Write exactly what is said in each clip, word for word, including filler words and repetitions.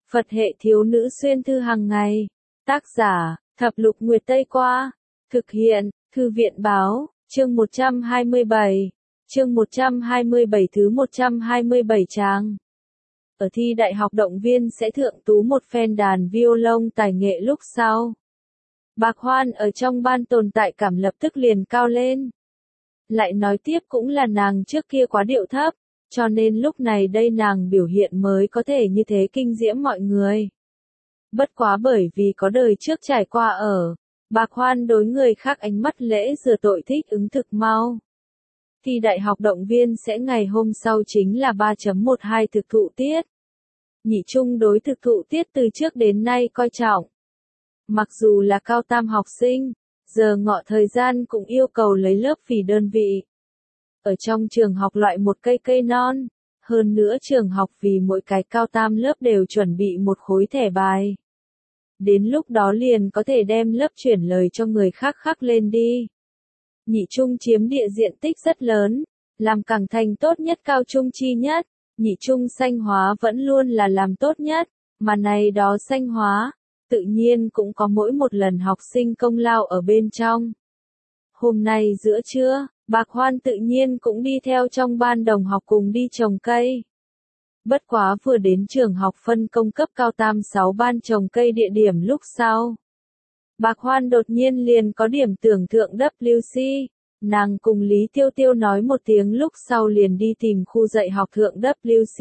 Phật hệ thiếu nữ xuyên thư hàng ngày. Tác giả, Thập Lục Nguyệt Tây Qua. Thực hiện, Thư viện Báo, chương một trăm hai mươi bảy. Chương một trăm hai mươi bảy thứ một trăm hai mươi bảy trang. Ở thi đại học động viên sẽ thượng tú một phen đàn violon tài nghệ lúc sau. Bạc Hoan ở trong ban tồn tại cảm lập tức liền cao lên. Lại nói tiếp cũng là nàng trước kia quá điệu thấp, cho nên lúc này đây nàng biểu hiện mới có thể như thế kinh diễm mọi người. Bất quá bởi vì có đời trước trải qua ở, Bạc Hoan đối người khác ánh mắt lễ rửa tội thích ứng thực mau. Thi đại học động viên sẽ ngày hôm sau chính là ba chấm một hai thực thụ tiết. Nhị trung đối thực thụ tiết từ trước đến nay coi trọng. Mặc dù là cao tam học sinh, giờ ngọ thời gian cũng yêu cầu lấy lớp vì đơn vị. Ở trong trường học loại một cây cây non, hơn nữa trường học vì mỗi cái cao tam lớp đều chuẩn bị một khối thẻ bài. Đến lúc đó liền có thể đem lớp chuyển lời cho người khác khắc lên đi. Nhị trung chiếm địa diện tích rất lớn, làm cảng thành tốt nhất cao trung chi nhất, nhị trung xanh hóa vẫn luôn là làm tốt nhất, mà này đó xanh hóa, tự nhiên cũng có mỗi một lần học sinh công lao ở bên trong. Hôm nay giữa trưa, Bạc Hoan tự nhiên cũng đi theo trong ban đồng học cùng đi trồng cây. Bất quá vừa đến trường học phân công cấp cao tam sáu ban trồng cây địa điểm lúc sau. Bạc Hoan đột nhiên liền có điểm tưởng thượng W C, nàng cùng Lý Tiêu Tiêu nói một tiếng lúc sau liền đi tìm khu dạy học thượng W C.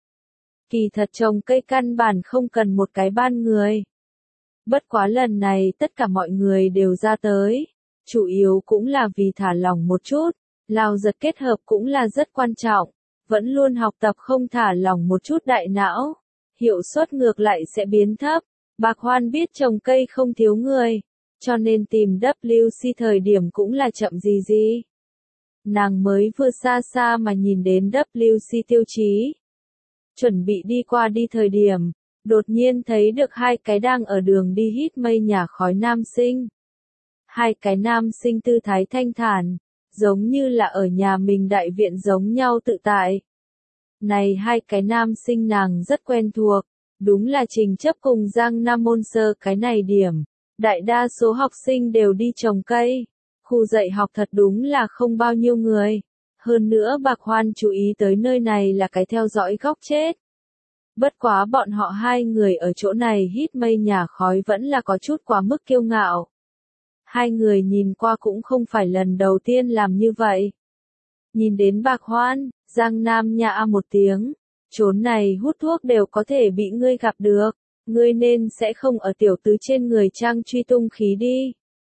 Kỳ thật trồng cây căn bản không cần một cái ban người. Bất quá lần này tất cả mọi người đều ra tới, chủ yếu cũng là vì thả lỏng một chút, lao giật kết hợp cũng là rất quan trọng, vẫn luôn học tập không thả lỏng một chút đại não, hiệu suất ngược lại sẽ biến thấp. Bạc Hoan biết trồng cây không thiếu người, cho nên tìm W C thời điểm cũng là chậm gì gì. Nàng mới vừa xa xa mà nhìn đến W C tiêu chí. Chuẩn bị đi qua đi thời điểm, đột nhiên thấy được hai cái đang ở đường đi hít mây nhả khói nam sinh. Hai cái nam sinh tư thái thanh thản, giống như là ở nhà mình đại viện giống nhau tự tại. Này hai cái nam sinh nàng rất quen thuộc, đúng là Trình Chấp cùng Giang Nam Môn Sơ cái này điểm. Đại đa số học sinh đều đi trồng cây, khu dạy học thật đúng là không bao nhiêu người. Hơn nữa Bạc Hoan chú ý tới nơi này là cái theo dõi góc chết. Bất quá bọn họ hai người ở chỗ này hít mây nhả khói vẫn là có chút quá mức kiêu ngạo. Hai người nhìn qua cũng không phải lần đầu tiên làm như vậy. Nhìn đến Bạc Hoan, Giang Nam nhạ một tiếng, chốn này hút thuốc đều có thể bị ngươi gặp được, ngươi nên sẽ không ở tiểu tứ trên người trang truy tung khí đi.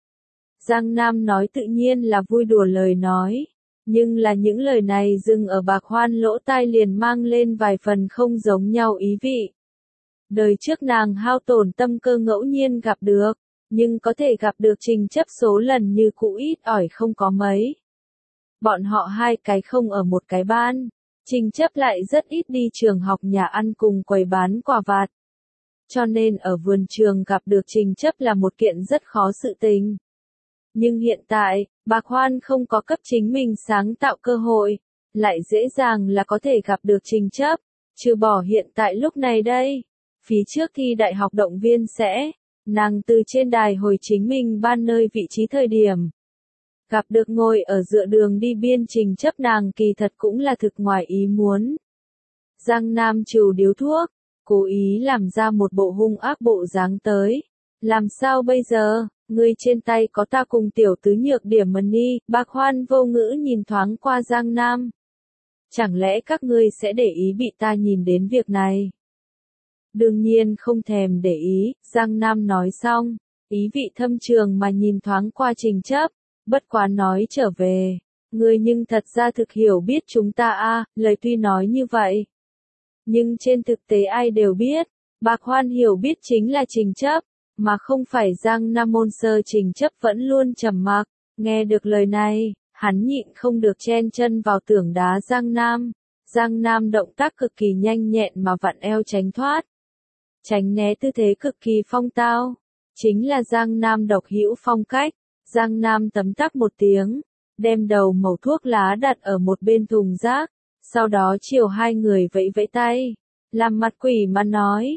Giang Nam nói tự nhiên là vui đùa lời nói, nhưng là những lời này dừng ở Bạc Hoan lỗ tai liền mang lên vài phần không giống nhau ý vị. Đời trước nàng hao tổn tâm cơ ngẫu nhiên gặp được, nhưng có thể gặp được Trình Chấp số lần như cũ ít ỏi không có mấy. Bọn họ hai cái không ở một cái ban, Trình Chấp lại rất ít đi trường học nhà ăn cùng quầy bán quà vặt. Cho nên ở vườn trường gặp được Trình Chấp là một kiện rất khó sự tình. Nhưng hiện tại, Bạc Hoan không có cấp chính mình sáng tạo cơ hội, lại dễ dàng là có thể gặp được Trình Chấp, trừ bỏ hiện tại lúc này đây. Phía trước thi đại học động viên sẽ, nàng từ trên đài hồi chính mình ban nơi vị trí thời điểm. Gặp được ngồi ở dựa đường đi biên Trình Chấp nàng kỳ thật cũng là thực ngoài ý muốn. Giang Nam trừ điếu thuốc, cố ý làm ra một bộ hung ác bộ dáng tới. Làm sao bây giờ, ngươi trên tay có ta cùng tiểu tứ nhược điểm mần ni, Bạc Hoan vô ngữ nhìn thoáng qua Giang Nam. Chẳng lẽ các ngươi sẽ để ý bị ta nhìn đến việc này? Đương nhiên không thèm để ý, Giang Nam nói xong, ý vị thâm trường mà nhìn thoáng qua Trình Chấp, bất quá nói trở về, ngươi nhưng thật ra thực hiểu biết chúng ta a, lời tuy nói như vậy. Nhưng trên thực tế ai đều biết, Bạc Hoan hiểu biết chính là Trình Chấp, mà không phải Giang Nam Môn Sơ. Trình Chấp vẫn luôn trầm mặc, nghe được lời này, hắn nhịn không được chen chân vào tường đá Giang Nam. Giang Nam động tác cực kỳ nhanh nhẹn mà vặn eo tránh thoát. Tránh né tư thế cực kỳ phong tao, chính là Giang Nam độc hữu phong cách. Giang Nam tấm tắc một tiếng, đem đầu mẩu thuốc lá đặt ở một bên thùng rác, sau đó chiều hai người vẫy vẫy tay, làm mặt quỷ mà nói,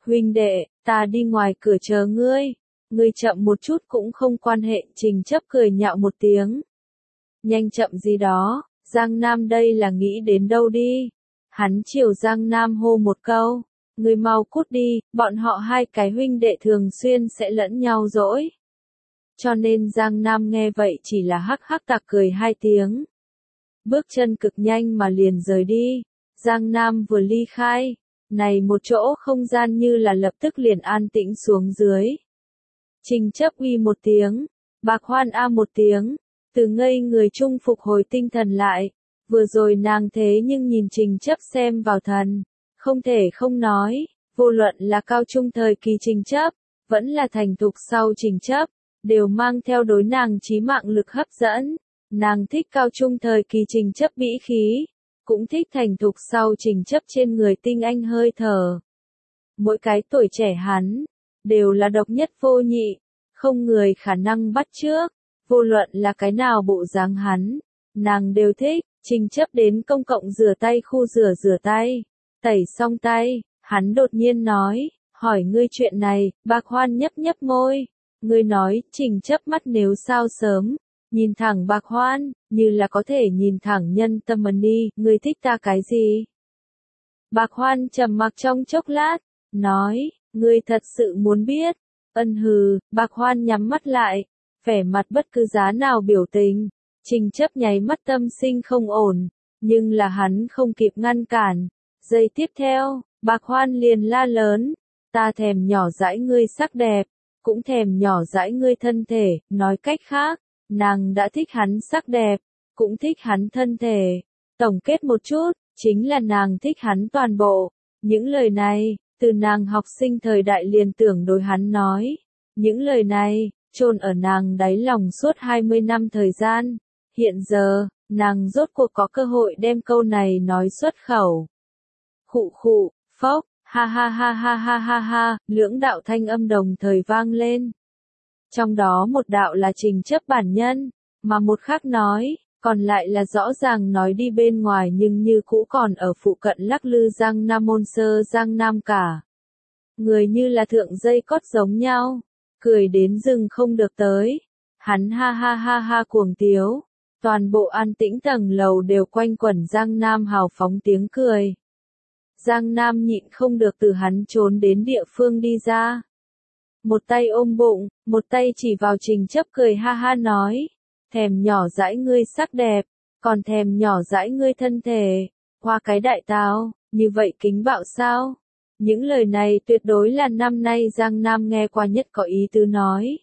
huynh đệ, ta đi ngoài cửa chờ ngươi. Ngươi chậm một chút cũng không quan hệ, Trình Chấp cười nhạo một tiếng. Nhanh chậm gì đó, Giang Nam đây là nghĩ đến đâu đi. Hắn chiều Giang Nam hô một câu, ngươi mau cút đi, bọn họ hai cái huynh đệ thường xuyên sẽ lẫn nhau dỗi. Cho nên Giang Nam nghe vậy chỉ là hắc hắc tặc cười hai tiếng. Bước chân cực nhanh mà liền rời đi. Giang Nam vừa ly khai, này một chỗ không gian như là lập tức liền an tĩnh xuống dưới. Trình Chấp uy một tiếng, Bạc Hoan a một tiếng, từ ngây người chung phục hồi tinh thần lại. Vừa rồi nàng thế nhưng nhìn Trình Chấp xem vào thần, không thể không nói, vô luận là cao trung thời kỳ Trình Chấp, vẫn là thành thục sau Trình Chấp, đều mang theo đối nàng chí mạng lực hấp dẫn. Nàng thích cao trung thời kỳ Trình Chấp bĩ khí, cũng thích thành thục sau Trình Chấp trên người tinh anh hơi thở. Mỗi cái tuổi trẻ hắn, đều là độc nhất vô nhị, không người khả năng bắt chước, vô luận là cái nào bộ dáng hắn, nàng đều thích. Trình Chấp đến công cộng rửa tay khu rửa rửa tay, tẩy xong tay, hắn đột nhiên nói, hỏi ngươi chuyện này. Bạc Hoan nhấp nhấp môi, ngươi nói. Trình Chấp mắt nếu sao sớm, nhìn thẳng Bạc Hoan, như là có thể nhìn thẳng nhân tâm ân đi, ngươi thích ta cái gì? Bạc Hoan trầm mặc trong chốc lát, nói, ngươi thật sự muốn biết. Ân hừ. Bạc Hoan nhắm mắt lại, vẻ mặt bất cứ giá nào biểu tình. Trình Chấp nháy mắt tâm sinh không ổn, nhưng là hắn không kịp ngăn cản. Giây tiếp theo, Bạc Hoan liền la lớn, ta thèm nhỏ dãi ngươi sắc đẹp, cũng thèm nhỏ dãi ngươi thân thể. Nói cách khác, nàng đã thích hắn sắc đẹp, cũng thích hắn thân thể. Tổng kết một chút, chính là nàng thích hắn toàn bộ. Những lời này, từ nàng học sinh thời đại liền tưởng đối hắn nói. Những lời này, chôn ở nàng đáy lòng suốt hai mươi năm thời gian. Hiện giờ, nàng rốt cuộc có cơ hội đem câu này nói xuất khẩu. Khụ khụ, phốc, ha ha ha ha ha ha ha, lưỡng đạo thanh âm đồng thời vang lên. Trong đó một đạo là Trình Chấp bản nhân, mà một khác nói, còn lại là rõ ràng nói đi bên ngoài nhưng như cũ còn ở phụ cận lắc lư Giang Nam môn sơ Giang Nam cả. Người như là thượng dây cót giống nhau, cười đến rừng không được tới. Hắn ha ha ha ha cuồng tiếu. Toàn bộ an tĩnh tầng lầu đều quanh quẩn Giang Nam hào phóng tiếng cười. Giang Nam nhịn không được từ hắn trốn đến địa phương đi ra. Một tay ôm bụng, một tay chỉ vào Trình Chấp cười ha ha nói. Thèm nhỏ dãi ngươi sắc đẹp, còn thèm nhỏ dãi ngươi thân thể. Hoa cái đại táo, như vậy kính bạo sao? Những lời này tuyệt đối là năm nay Giang Nam nghe qua nhất có ý tứ nói.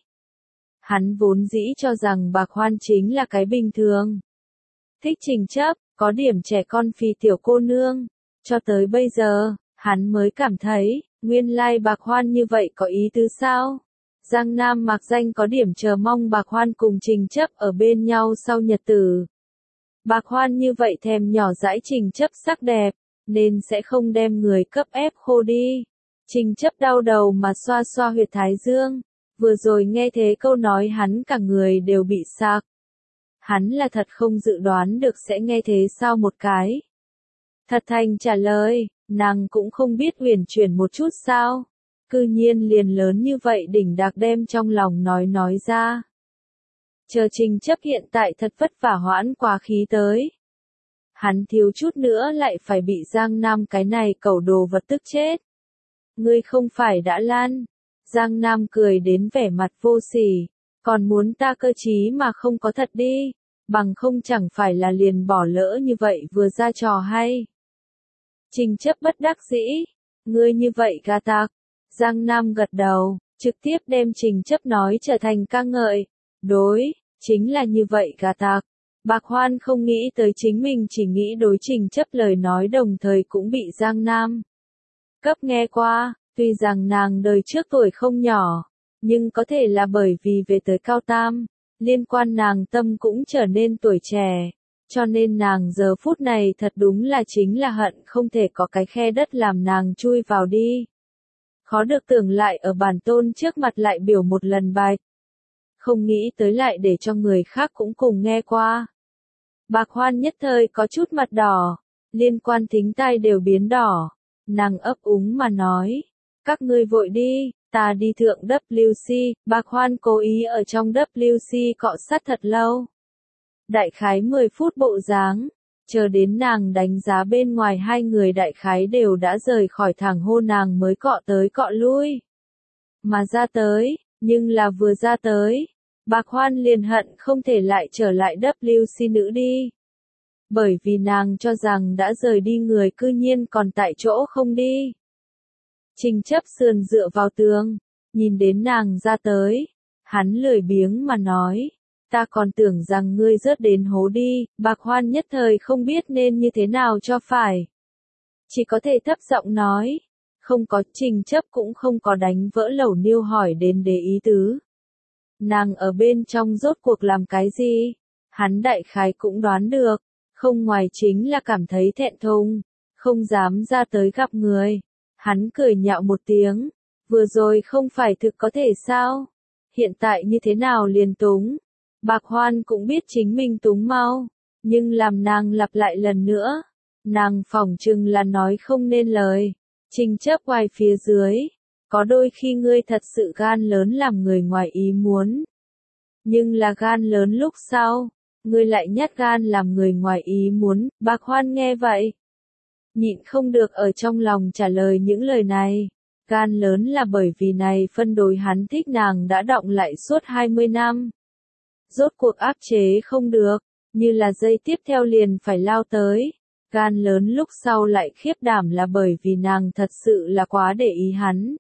Hắn vốn dĩ cho rằng Bạc Hoan chính là cái bình thường. Thích Trình Chấp, có điểm trẻ con phi tiểu cô nương. Cho tới bây giờ, hắn mới cảm thấy, nguyên lai Bạc Hoan như vậy có ý tứ sao? Giang Nam mạc danh có điểm chờ mong Bạc Hoan cùng Trình Chấp ở bên nhau sau nhật tử. Bạc Hoan như vậy thèm nhỏ dãi Trình Chấp sắc đẹp, nên sẽ không đem người cấp ép khô đi. Trình Chấp đau đầu mà xoa xoa huyệt thái dương. Vừa rồi nghe thế câu nói hắn cả người đều bị sặc. Hắn là thật không dự đoán được sẽ nghe thế sao một cái. Thật thành trả lời, nàng cũng không biết huyền chuyển một chút sao. Cư nhiên liền lớn như vậy đỉnh đạc đem trong lòng nói nói ra. Chờ Trình Chấp hiện tại thật vất vả hoãn quá khí tới. Hắn thiếu chút nữa lại phải bị Giang Nam cái này cẩu đồ vật tức chết. Ngươi không phải đã lan. Giang Nam cười đến vẻ mặt vô sỉ, còn muốn ta cơ trí mà không có thật đi, bằng không chẳng phải là liền bỏ lỡ như vậy vừa ra trò hay. Trình Chấp bất đắc dĩ, ngươi như vậy gà tặc. Giang Nam gật đầu, trực tiếp đem Trình Chấp nói trở thành ca ngợi. Đối, chính là như vậy gà tặc. Bạc Hoan không nghĩ tới chính mình chỉ nghĩ đối Trình Chấp lời nói đồng thời cũng bị Giang Nam cấp nghe qua. Tuy rằng nàng đời trước tuổi không nhỏ, nhưng có thể là bởi vì về tới cao tam, liên quan nàng tâm cũng trở nên tuổi trẻ, cho nên nàng giờ phút này thật đúng là chính là hận không thể có cái khe đất làm nàng chui vào đi. Khó được tưởng lại ở bản tôn trước mặt lại biểu một lần bài. Không nghĩ tới lại để cho người khác cũng cùng nghe qua. Bạc Hoan nhất thời có chút mặt đỏ, liên quan thính tai đều biến đỏ, nàng ấp úng mà nói. Các ngươi vội đi, ta đi thượng W C, Bạc Hoan cố ý ở trong W C cọ sát thật lâu. Đại khái mười phút bộ dáng, chờ đến nàng đánh giá bên ngoài hai người đại khái đều đã rời khỏi thẳng hô nàng mới cọ tới cọ lui. Mà ra tới, nhưng là vừa ra tới, Bạc Hoan liền hận không thể lại trở lại W C nữ đi. Bởi vì nàng cho rằng đã rời đi người cư nhiên còn tại chỗ không đi. Trình Chấp sườn dựa vào tường, nhìn đến nàng ra tới, hắn lười biếng mà nói, ta còn tưởng rằng ngươi rớt đến hố đi, Bạc Hoan nhất thời không biết nên như thế nào cho phải. Chỉ có thể thấp giọng nói, không có. Trình Chấp cũng không có đánh vỡ lẩu niêu hỏi đến để ý tứ. Nàng ở bên trong rốt cuộc làm cái gì? Hắn đại khái cũng đoán được, không ngoài chính là cảm thấy thẹn thùng, không dám ra tới gặp người. Hắn cười nhạo một tiếng, vừa rồi không phải thực có thể sao? Hiện tại như thế nào liền túng? Bạc Hoan cũng biết chính mình túng mau, nhưng làm nàng lặp lại lần nữa, nàng phỏng chừng là nói không nên lời. Trình Chấp ngoài phía dưới, có đôi khi ngươi thật sự gan lớn làm người ngoài ý muốn. Nhưng là gan lớn lúc sau, ngươi lại nhát gan làm người ngoài ý muốn. Bạc Hoan nghe vậy, nhịn không được ở trong lòng trả lời những lời này. Gan lớn là bởi vì này phân đối hắn thích nàng đã đọng lại suốt hai mươi năm. Rốt cuộc áp chế không được, như là dây tiếp theo liền phải lao tới. Gan lớn lúc sau lại khiếp đảm là bởi vì nàng thật sự là quá để ý hắn.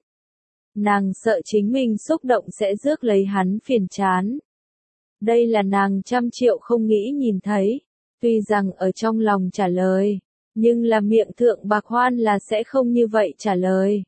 Nàng sợ chính mình xúc động sẽ rước lấy hắn phiền chán. Đây là nàng trăm triệu không nghĩ nhìn thấy. Tuy rằng ở trong lòng trả lời, nhưng là miệng thượng Bạc Hoan là sẽ không như vậy trả lời.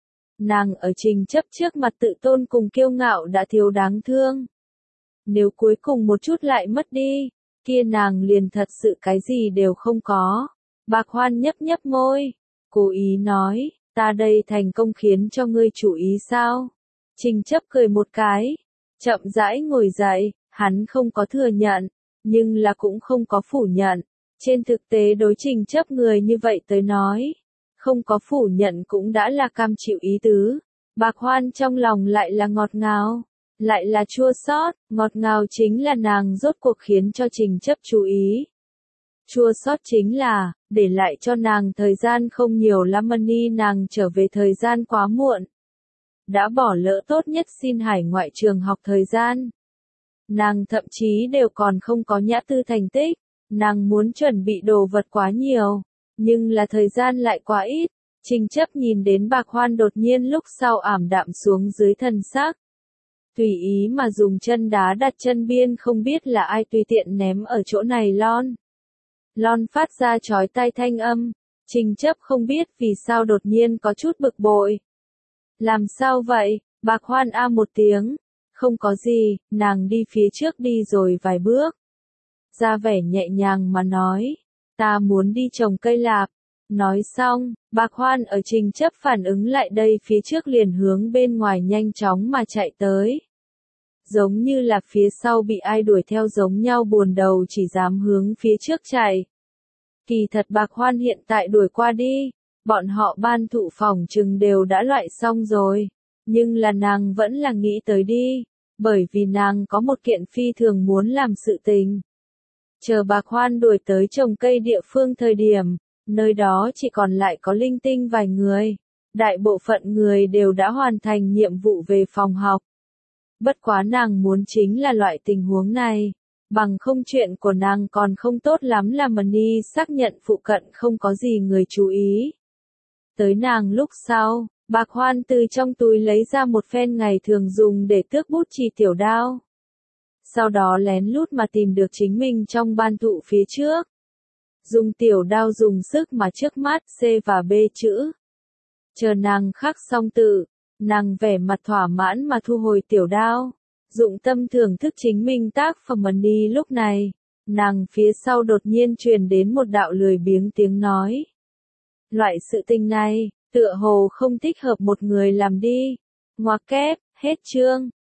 Nàng ở Trình Chấp trước mặt tự tôn cùng kiêu ngạo đã thiếu đáng thương. Nếu cuối cùng một chút lại mất đi, kia nàng liền thật sự cái gì đều không có. Bạc Hoan nhấp nhấp môi, cố ý nói, ta đây thành công khiến cho ngươi chú ý sao? Trình Chấp cười một cái, chậm rãi ngồi dậy, hắn không có thừa nhận, nhưng là cũng không có phủ nhận. Trên thực tế đối Trình Chấp người như vậy tới nói, không có phủ nhận cũng đã là cam chịu ý tứ. Bạc Hoan trong lòng lại là ngọt ngào, lại là chua xót. Ngọt ngào chính là nàng rốt cuộc khiến cho Trình Chấp chú ý. Chua xót chính là, để lại cho nàng thời gian không nhiều lắm, Money nàng trở về thời gian quá muộn. Đã bỏ lỡ tốt nhất xin hải ngoại trường học thời gian. Nàng thậm chí đều còn không có nhã tư thành tích, nàng muốn chuẩn bị đồ vật quá nhiều, nhưng là thời gian lại quá ít. Trình Chấp nhìn đến Bạc Hoan đột nhiên lúc sau ảm đạm xuống dưới thần sắc. Tùy ý mà dùng chân đá đặt chân biên không biết là ai tùy tiện ném ở chỗ này lon. Lon phát ra chói tai thanh âm, Trình Chấp không biết vì sao đột nhiên có chút bực bội. Làm sao vậy? Bạc Hoan a một tiếng, không có gì, nàng đi phía trước đi rồi vài bước. Ra vẻ nhẹ nhàng mà nói, ta muốn đi trồng cây lạp. Nói xong, Bạc Hoan ở Trình Chấp phản ứng lại đây phía trước liền hướng bên ngoài nhanh chóng mà chạy tới. Giống như là phía sau bị ai đuổi theo giống nhau, buồn đầu chỉ dám hướng phía trước chạy. Kỳ thật Bạc Hoan hiện tại đuổi qua đi, bọn họ ban thụ phòng chừng đều đã loại xong rồi. Nhưng là nàng vẫn là nghĩ tới đi, bởi vì nàng có một kiện phi thường muốn làm sự tình. Chờ Bạc Hoan đuổi tới trồng cây địa phương thời điểm, nơi đó chỉ còn lại có linh tinh vài người. Đại bộ phận người đều đã hoàn thành nhiệm vụ về phòng học. Bất quá nàng muốn chính là loại tình huống này. Bằng không chuyện của nàng còn không tốt lắm là Money xác nhận phụ cận không có gì người chú ý. Tới nàng lúc sau, Bạc Hoan từ trong túi lấy ra một phen ngày thường dùng để tước bút chì tiểu đao. Sau đó lén lút mà tìm được chính mình trong ban thụ phía trước. Dùng tiểu đao dùng sức mà trước mắt C và B chữ. Chờ nàng khắc xong tự, nàng vẻ mặt thỏa mãn mà thu hồi tiểu đao. Dụng tâm thưởng thức chính mình tác phẩm. Money lúc này, nàng phía sau đột nhiên truyền đến một đạo lười biếng tiếng nói. Loại sự tình này, tựa hồ không thích hợp một người làm đi. Ngoặc kép, hết chương.